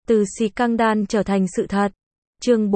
Từ scandal trở thành sự thật. Chương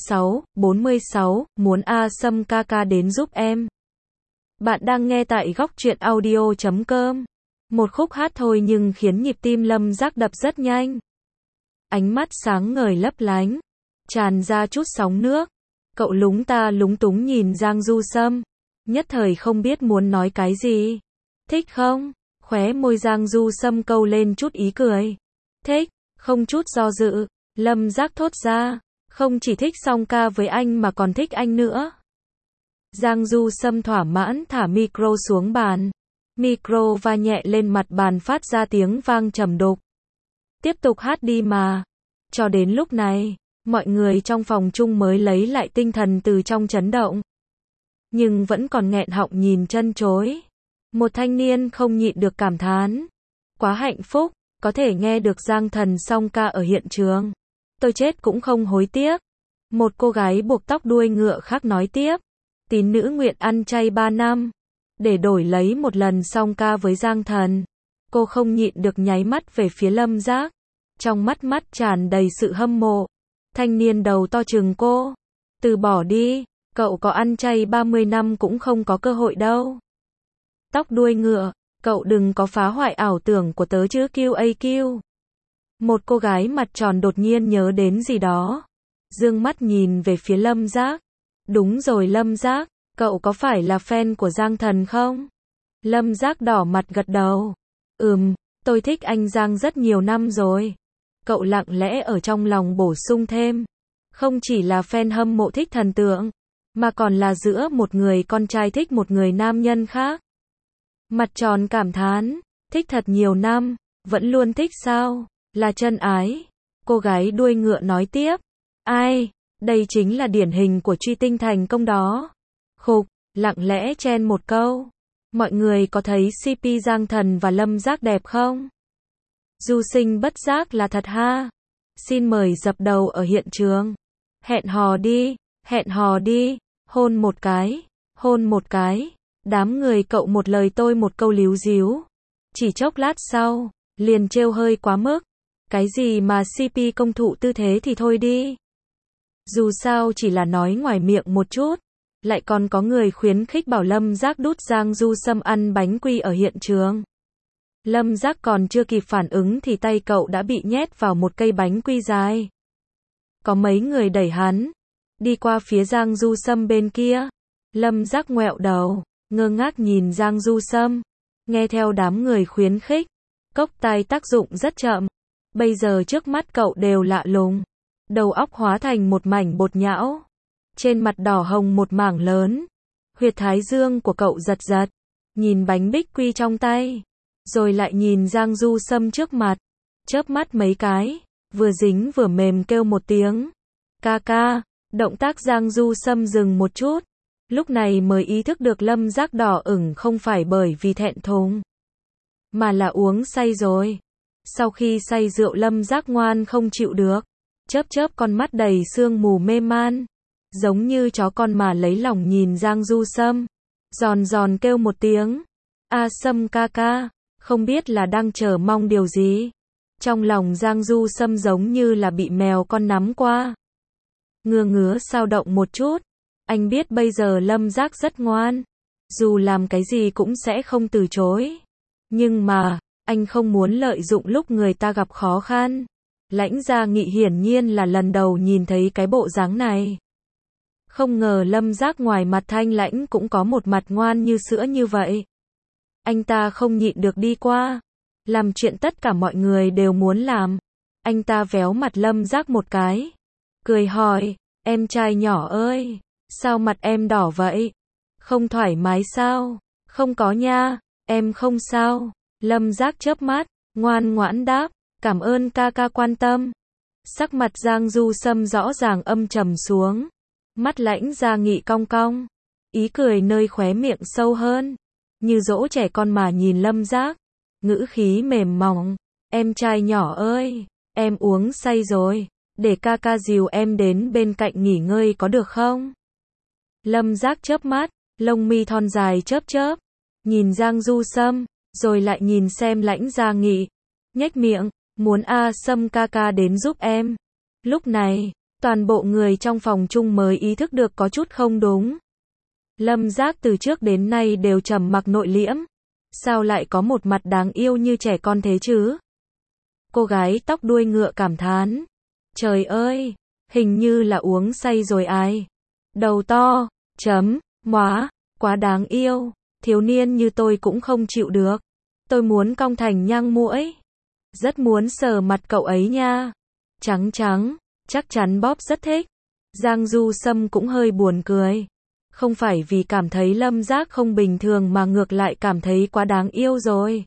46, muốn A Sâm ca ca đến giúp em. Bạn đang nghe tại góc truyện audio.com. Một khúc hát thôi nhưng khiến nhịp tim Lâm Giác đập rất nhanh. Ánh mắt sáng ngời lấp lánh, tràn ra chút sóng nước. Cậu lúng ta lúng túng nhìn Giang Du Sâm, nhất thời không biết muốn nói cái gì. Thích không? Khóe môi Giang Du Sâm câu lên chút ý cười. Thích, không chút do dự, Lâm Giác thốt ra, không chỉ thích song ca với anh mà còn thích anh nữa. Giang Du Sâm thỏa mãn thả micro xuống bàn. Micro va nhẹ lên mặt bàn phát ra tiếng vang trầm đục. Tiếp tục hát đi mà. Cho đến lúc này, mọi người trong phòng chung mới lấy lại tinh thần từ trong chấn động. Nhưng vẫn còn nghẹn họng nhìn chân chối. Một thanh niên không nhịn được cảm thán. Quá hạnh phúc, có thể nghe được Giang Thần song ca ở hiện trường. Tôi chết cũng không hối tiếc. Một cô gái buộc tóc đuôi ngựa khác nói tiếp. Tín nữ nguyện ăn chay 3 năm. Để đổi lấy một lần song ca với Giang Thần. Cô không nhịn được nháy mắt về phía Lâm Giác. Trong mắt tràn đầy sự hâm mộ. Thanh niên đầu to chừng cô. Từ bỏ đi, cậu có ăn chay 30 năm cũng không có cơ hội đâu. Tóc đuôi ngựa, cậu đừng có phá hoại ảo tưởng của tớ chứ QAQ. Một cô gái mặt tròn đột nhiên nhớ đến gì đó. Dương mắt nhìn về phía Lâm Giác. Đúng rồi Lâm Giác, cậu có phải là fan của Giang Thần không? Lâm Giác đỏ mặt gật đầu. Tôi thích anh Giang rất nhiều năm rồi. Cậu lặng lẽ ở trong lòng bổ sung thêm. Không chỉ là fan hâm mộ thích thần tượng, mà còn là giữa một người con trai thích một người nam nhân khác. Mặt tròn cảm thán, thích thật nhiều năm, vẫn luôn thích sao, là chân ái. Cô gái đuôi ngựa nói tiếp, ai, đây chính là điển hình của truy tinh thành công đó. Khục, lặng lẽ chen một câu, mọi người có thấy CP Giang Thần và Lâm Giác đẹp không? Du sinh bất giác là thật ha. Xin mời dập đầu ở hiện trường. Hẹn hò đi, hôn một cái. Đám người cậu một lời tôi một câu líu díu. Chỉ chốc lát sau, liền trêu hơi quá mức. Cái gì mà CP công thụ tư thế thì thôi đi. Dù sao chỉ là nói ngoài miệng một chút. Lại còn có người khuyến khích bảo Lâm Giác đút Giang Du Sâm ăn bánh quy ở hiện trường. Lâm Giác còn chưa kịp phản ứng thì tay cậu đã bị nhét vào một cây bánh quy dài. Có mấy người đẩy hắn đi qua phía Giang Du Sâm bên kia. Lâm Giác ngoẹo đầu, ngơ ngác nhìn Giang Du Sâm. Nghe theo đám người khuyến khích, cốc tai tác dụng rất chậm. Bây giờ trước mắt cậu đều lạ lùng. Đầu óc hóa thành một mảnh bột nhão. Trên mặt đỏ hồng một mảng lớn. Huyệt thái dương của cậu giật giật. Nhìn bánh bích quy trong tay. Rồi lại nhìn Giang Du Sâm trước mặt. Chớp mắt mấy cái. Vừa dính vừa mềm kêu một tiếng. Ca ca. Động tác Giang Du Sâm dừng một chút. Lúc này mới ý thức được Lâm Giác đỏ ửng không phải bởi vì thẹn thùng. Mà là uống say rồi. Sau khi say rượu Lâm Giác ngoan không chịu được. Chớp con mắt đầy sương mù mê man. Giống như chó con mà lấy lòng nhìn Giang Du Sâm. Giòn kêu một tiếng. A Sâm ca ca. Không biết là đang chờ mong điều gì. Trong lòng Giang Du Sâm giống như là bị mèo con nắm qua. Ngứa sao động một chút. Anh biết bây giờ Lâm Giác rất ngoan. Dù làm cái gì cũng sẽ không từ chối. Nhưng mà, anh không muốn lợi dụng lúc người ta gặp khó khăn. Lãnh Gia Nghị hiển nhiên là lần đầu nhìn thấy cái bộ dáng này. Không ngờ Lâm Giác ngoài mặt thanh lãnh cũng có một mặt ngoan như sữa như vậy. Anh ta không nhịn được đi qua. Làm chuyện tất cả mọi người đều muốn làm. Anh ta véo mặt Lâm Giác một cái. Cười hỏi, em trai nhỏ ơi, sao mặt em đỏ vậy? Không thoải mái sao? Không có nha, em không sao. Lâm Giác chớp mắt, ngoan ngoãn đáp, cảm ơn ca ca quan tâm. Sắc mặt Giang Du Sâm rõ ràng âm trầm xuống. Mắt Lãnh Gia Nghị cong cong. Ý cười nơi khóe miệng sâu hơn. Như dỗ trẻ con mà nhìn Lâm Giác. Ngữ khí mềm mỏng. Em trai nhỏ ơi, em uống say rồi. Để ca ca dìu em đến bên cạnh nghỉ ngơi có được không? Lâm Giác chớp mắt, lông mi thon dài chớp. Nhìn Giang Du Sâm, rồi lại nhìn xem Lãnh Gia Nghị. Nhếch miệng, muốn A Sâm ca ca đến giúp em. Lúc này, toàn bộ người trong phòng chung mới ý thức được có chút không đúng. Lâm Giác từ trước đến nay đều trầm mặc nội liễm. Sao lại có một mặt đáng yêu như trẻ con thế chứ? Cô gái tóc đuôi ngựa cảm thán. Trời ơi, hình như là uống say rồi ai. Đầu to, móa, quá đáng yêu. Thiếu niên như tôi cũng không chịu được. Tôi muốn cong thành nhang muỗi. Rất muốn sờ mặt cậu ấy nha. Trắng trắng, chắc chắn Bob rất thích. Giang Du Sâm cũng hơi buồn cười. Không phải vì cảm thấy Lâm Giác không bình thường mà ngược lại cảm thấy quá đáng yêu rồi.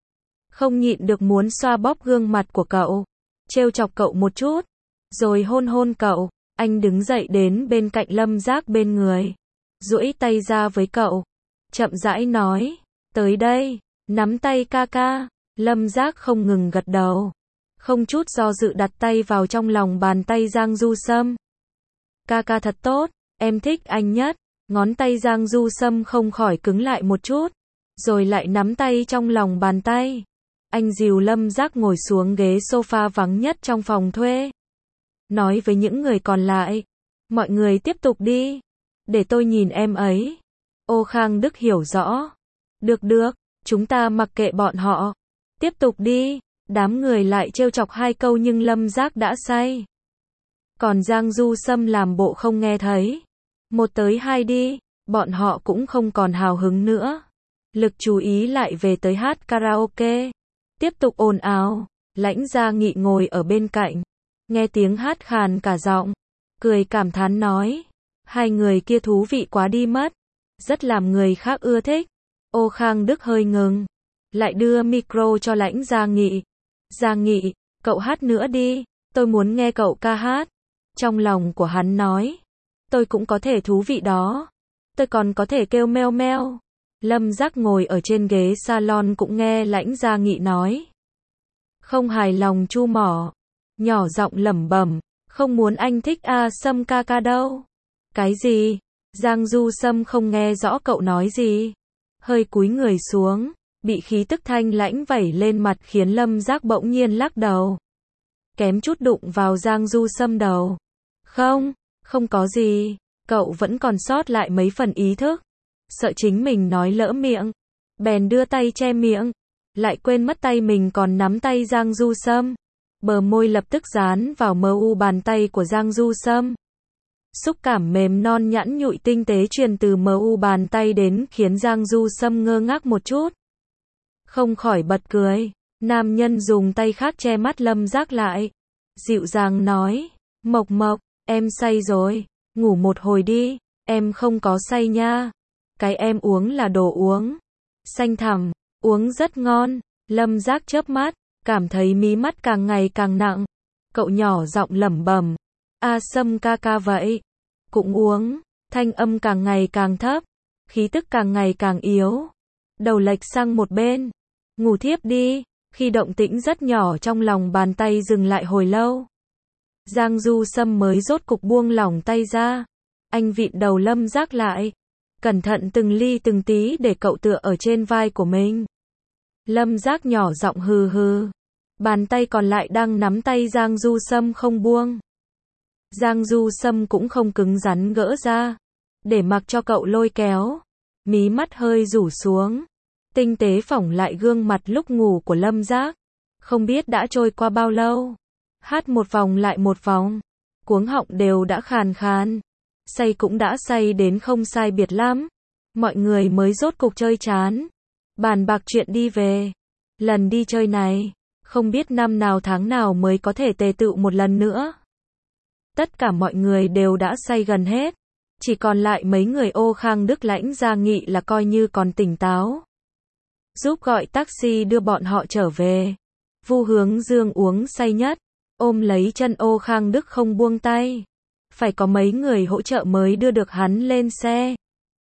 Không nhịn được muốn xoa bóp gương mặt của cậu, trêu chọc cậu một chút, rồi hôn hôn cậu. Anh đứng dậy đến bên cạnh Lâm Giác bên người, duỗi tay ra với cậu, chậm rãi nói, tới đây, nắm tay ca ca. Lâm Giác không ngừng gật đầu, không chút do dự đặt tay vào trong lòng bàn tay Giang Du Sâm. Ca ca thật tốt, em thích anh nhất. Ngón tay Giang Du Sâm không khỏi cứng lại một chút, rồi lại nắm tay trong lòng bàn tay. Anh dìu Lâm Giác ngồi xuống ghế sofa vắng nhất trong phòng thuê. Nói với những người còn lại, mọi người tiếp tục đi, để tôi nhìn em ấy. Ô Khang Đức hiểu rõ. Được, chúng ta mặc kệ bọn họ. Tiếp tục đi. Đám người lại trêu chọc hai câu nhưng Lâm Giác đã say. Còn Giang Du Sâm làm bộ không nghe thấy. 1 tới 2 đi, bọn họ cũng không còn hào hứng nữa. Lực chú ý lại về tới hát karaoke. Tiếp tục ồn ào. Lãnh Gia Nghị ngồi ở bên cạnh, nghe tiếng hát khàn cả giọng, cười cảm thán nói, hai người kia thú vị quá đi mất, rất làm người khác ưa thích. Ô Khang Đức hơi ngừng, lại đưa micro cho Lãnh Gia Nghị. Gia Nghị, cậu hát nữa đi, tôi muốn nghe cậu ca hát. Trong lòng của hắn nói, tôi cũng có thể thú vị đó, tôi còn có thể kêu meo meo. Lâm Giác ngồi ở trên ghế salon cũng nghe Lãnh Gia Nghị nói. Không hài lòng chu mỏ, nhỏ giọng lẩm bẩm, không muốn anh thích A Sâm ca ca đâu. Cái gì? Giang Du Sâm không nghe rõ cậu nói gì. Hơi cúi người xuống, bị khí tức thanh lãnh vẩy lên mặt khiến Lâm Giác bỗng nhiên lắc đầu. Kém chút đụng vào Giang Du Sâm đầu. Không có gì, cậu vẫn còn sót lại mấy phần ý thức. Sợ chính mình nói lỡ miệng, bèn đưa tay che miệng, lại quên mất tay mình còn nắm tay Giang Du Sâm. Bờ môi lập tức dán vào mờ u bàn tay của Giang Du Sâm. Xúc cảm mềm non nhẵn nhụi tinh tế truyền từ mờ u bàn tay đến khiến Giang Du Sâm ngơ ngác một chút. Không khỏi bật cười. Nam nhân dùng tay khác che mắt Lâm Giác lại, dịu dàng nói, Mộc, em say rồi, ngủ một hồi đi. Em không có say nha, cái em uống là đồ uống xanh thẳm, uống rất ngon. Lâm Giác chớp mắt, cảm thấy mí mắt càng ngày càng nặng. Cậu nhỏ giọng lẩm bẩm, A Sâm ca ca vậy, cũng uống. Thanh âm càng ngày càng thấp, khí tức càng ngày càng yếu. Đầu lệch sang một bên, ngủ thiếp đi. Khi động tĩnh rất nhỏ trong lòng bàn tay dừng lại hồi lâu, Giang Du Sâm mới rốt cục buông lỏng tay ra. Anh vịn đầu Lâm Giác lại, cẩn thận từng ly từng tí để cậu tựa ở trên vai của mình. Lâm Giác nhỏ giọng hừ hừ, bàn tay còn lại đang nắm tay Giang Du Sâm không buông. Giang Du Sâm cũng không cứng rắn gỡ ra, để mặc cho cậu lôi kéo. Mí mắt hơi rủ xuống, tinh tế phỏng lại gương mặt lúc ngủ của Lâm Giác. Không biết đã trôi qua bao lâu, hát một vòng lại một vòng, cuống họng đều đã khàn khàn, say cũng đã say đến không sai biệt lắm. Mọi người mới rốt cục chơi chán, bàn bạc chuyện đi về. Lần đi chơi này, không biết năm nào tháng nào mới có thể tề tựu một lần nữa. Tất cả mọi người đều đã say gần hết, chỉ còn lại mấy người Ô Khang Đức Lãnh Gia Nghị là coi như còn tỉnh táo, giúp gọi taxi đưa bọn họ trở về. Vu Hướng Dương uống say nhất, ôm lấy chân Ô Khang Đức không buông tay. Phải có mấy người hỗ trợ mới đưa được hắn lên xe.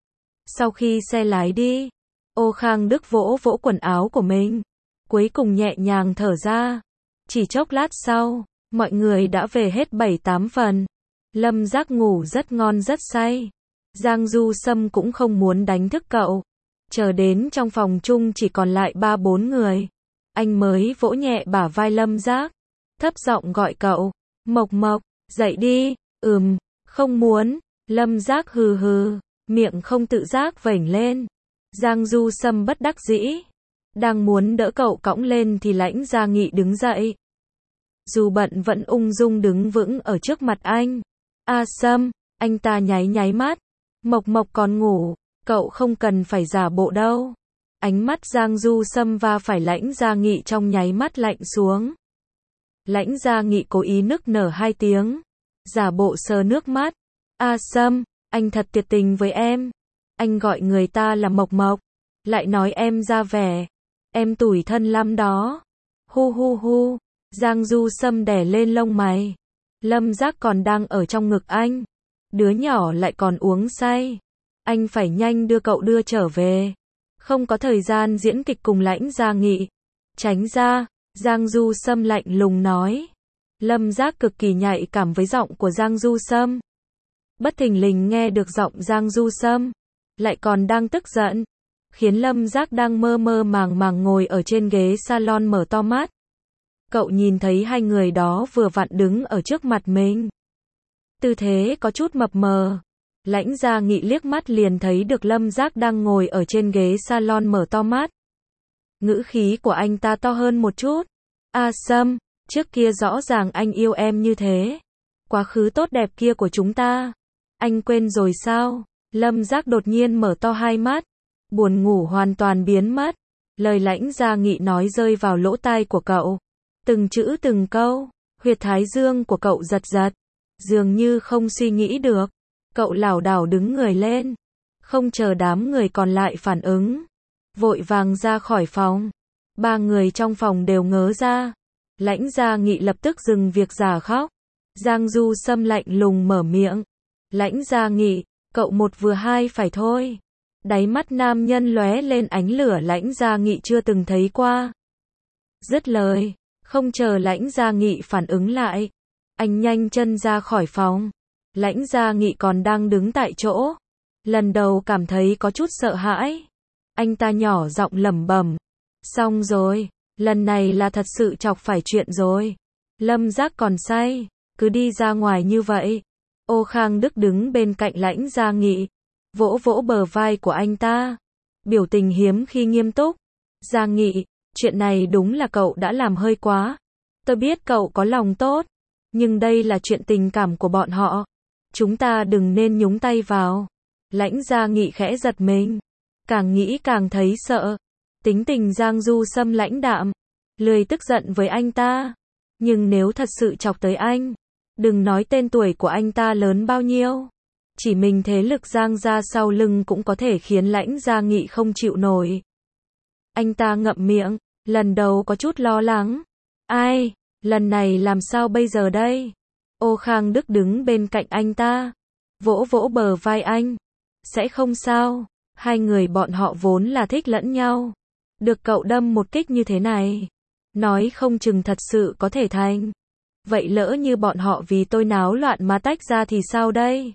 Sau khi xe lái đi, Ô Khang Đức vỗ vỗ quần áo của mình, cuối cùng nhẹ nhàng thở ra. Chỉ chốc lát sau, mọi người đã về hết 7-8 phần. Lâm Giác ngủ rất ngon rất say. Giang Du Sâm cũng không muốn đánh thức cậu. Chờ đến trong phòng chung chỉ còn lại 3-4 người. Anh mới vỗ nhẹ bả vai Lâm Giác, thấp giọng gọi cậu, Mộc Mộc, dậy đi, không muốn, Lâm Giác hừ hừ, miệng không tự giác vểnh lên. Giang Du Sâm bất đắc dĩ, đang muốn đỡ cậu cõng lên thì Lãnh Gia Nghị đứng dậy. Dù bận vẫn ung dung đứng vững ở trước mặt anh. A Sâm, anh ta nháy nháy mắt, Mộc Mộc còn ngủ, cậu không cần phải giả bộ đâu. Ánh mắt Giang Du Sâm va phải Lãnh Gia Nghị trong nháy mắt lạnh xuống. Lãnh Gia Nghị cố ý nức nở 2 tiếng, giả bộ sờ nước mắt. A Sâm, anh thật tuyệt tình với em. Anh gọi người ta là Mộc Mộc, lại nói em ra vẻ. Em tủi thân lắm đó. Hu hu hu, Giang Du Sâm đè lên lông mày. Lâm Giác còn đang ở trong ngực anh. Đứa nhỏ lại còn uống say. Anh phải nhanh đưa cậu đưa trở về. Không có thời gian diễn kịch cùng Lãnh Gia Nghị. Tránh ra, Giang Du Sâm lạnh lùng nói. Lâm Giác cực kỳ nhạy cảm với giọng của Giang Du Sâm. Bất thình lình nghe được giọng Giang Du Sâm, lại còn đang tức giận, khiến Lâm Giác đang mơ mơ màng màng ngồi ở trên ghế salon mở to mắt. Cậu nhìn thấy hai người đó vừa vặn đứng ở trước mặt mình. Tư thế có chút mập mờ. Lãnh Gia Nghị liếc mắt liền thấy được Lâm Giác đang ngồi ở trên ghế salon mở to mắt. Ngữ khí của anh ta to hơn một chút. A Sâm, trước kia rõ ràng anh yêu em như thế. Quá khứ tốt đẹp kia của chúng ta. Anh quên rồi sao? Lâm Giác đột nhiên mở to hai mắt. Buồn ngủ hoàn toàn biến mất. Lời Lãnh Gia Nghị nói rơi vào lỗ tai của cậu. Từng chữ từng câu, huyệt thái dương của cậu giật giật. Dường như không suy nghĩ được. Cậu lảo đảo đứng người lên. Không chờ đám người còn lại phản ứng. Vội vàng ra khỏi phòng. 3 người trong phòng đều ngớ ra. Lãnh Gia Nghị lập tức dừng việc giả khóc. Giang Du Sâm lạnh lùng mở miệng. Lãnh Gia Nghị, cậu một vừa hai phải thôi. Đáy mắt nam nhân lóe lên ánh lửa Lãnh Gia Nghị chưa từng thấy qua. Dứt lời, không chờ Lãnh Gia Nghị phản ứng lại, anh nhanh chân ra khỏi phòng. Lãnh Gia Nghị còn đang đứng tại chỗ, lần đầu cảm thấy có chút sợ hãi. Anh ta nhỏ giọng lẩm bẩm, xong rồi, lần này là thật sự chọc phải chuyện rồi. Lâm Giác còn say, cứ đi ra ngoài như vậy. Ô Khang Đức đứng bên cạnh Lãnh Gia Nghị, vỗ vỗ bờ vai của anh ta, biểu tình hiếm khi nghiêm túc. Gia Nghị, chuyện này đúng là cậu đã làm hơi quá. Tôi biết cậu có lòng tốt, nhưng đây là chuyện tình cảm của bọn họ. Chúng ta đừng nên nhúng tay vào. Lãnh Gia Nghị khẽ giật mình, càng nghĩ càng thấy sợ. Tính tình Giang Du Sâm lãnh đạm, lười tức giận với anh ta. Nhưng nếu thật sự chọc tới anh, đừng nói tên tuổi của anh ta lớn bao nhiêu. Chỉ mình thế lực Giang gia sau lưng cũng có thể khiến Lãnh Gia Nghị không chịu nổi. Anh ta ngậm miệng, lần đầu có chút lo lắng. Ai, lần này làm sao bây giờ đây? Ô Khang Đức đứng bên cạnh anh ta, vỗ vỗ bờ vai anh. Sẽ không sao, hai người bọn họ vốn là thích lẫn nhau. Được cậu đâm một kích như thế này, nói không chừng thật sự có thể thành. Vậy lỡ như bọn họ vì tôi náo loạn mà tách ra thì sao đây?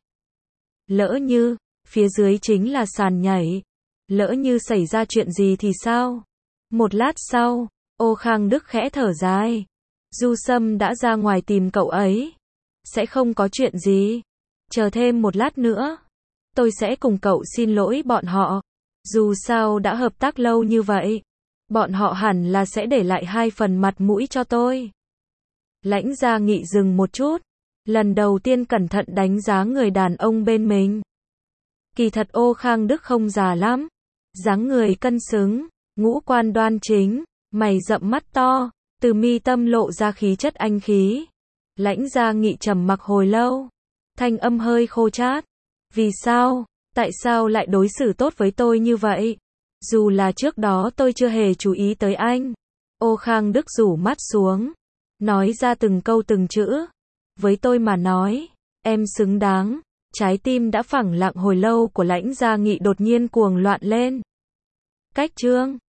Lỡ như, phía dưới chính là sàn nhảy. Lỡ như xảy ra chuyện gì thì sao? Một lát sau, Ô Khang Đức khẽ thở dài. Du Sâm đã ra ngoài tìm cậu ấy. Sẽ không có chuyện gì. Chờ thêm một lát nữa. Tôi sẽ cùng cậu xin lỗi bọn họ. Dù sao đã hợp tác lâu như vậy. Bọn họ hẳn là sẽ để lại 2 phần mặt mũi cho tôi. Lãnh Gia Nghị dừng một chút. Lần đầu tiên cẩn thận đánh giá người đàn ông bên mình. Kỳ thật Ô Khang Đức không già lắm. Dáng người cân xứng, ngũ quan đoan chính, mày rậm mắt to, từ mi tâm lộ ra khí chất anh khí. Lãnh Gia Nghị trầm mặc hồi lâu, thanh âm hơi khô chát. Vì sao? Tại sao lại đối xử tốt với tôi như vậy? Dù là trước đó tôi chưa hề chú ý tới anh. Ô Khang Đức rủ mắt xuống, nói ra từng câu từng chữ. Với tôi mà nói, em xứng đáng. Trái tim đã phẳng lặng hồi lâu của Lãnh Gia Nghị đột nhiên cuồng loạn lên. Cách chương